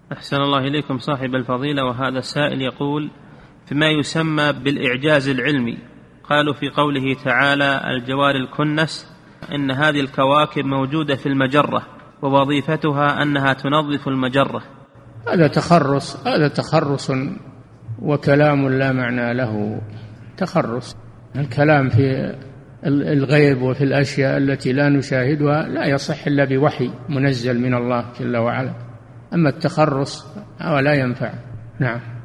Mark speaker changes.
Speaker 1: أحسن الله إليكم صاحب الفضيلة. وهذا السائل يقول: فيما يسمى بالإعجاز العلمي، قالوا في قوله تعالى: الجوار الكنس، إن هذه الكواكب موجودة في المجرة ووظيفتها أنها تنظف المجرة.
Speaker 2: هذا تخرص وكلام لا معنى له. تخرص الكلام في الغيب وفي الأشياء التي لا نشاهدها لا يصح إلا بوحي منزل من الله جل وعلا. أما التخرص لا ينفع. نعم.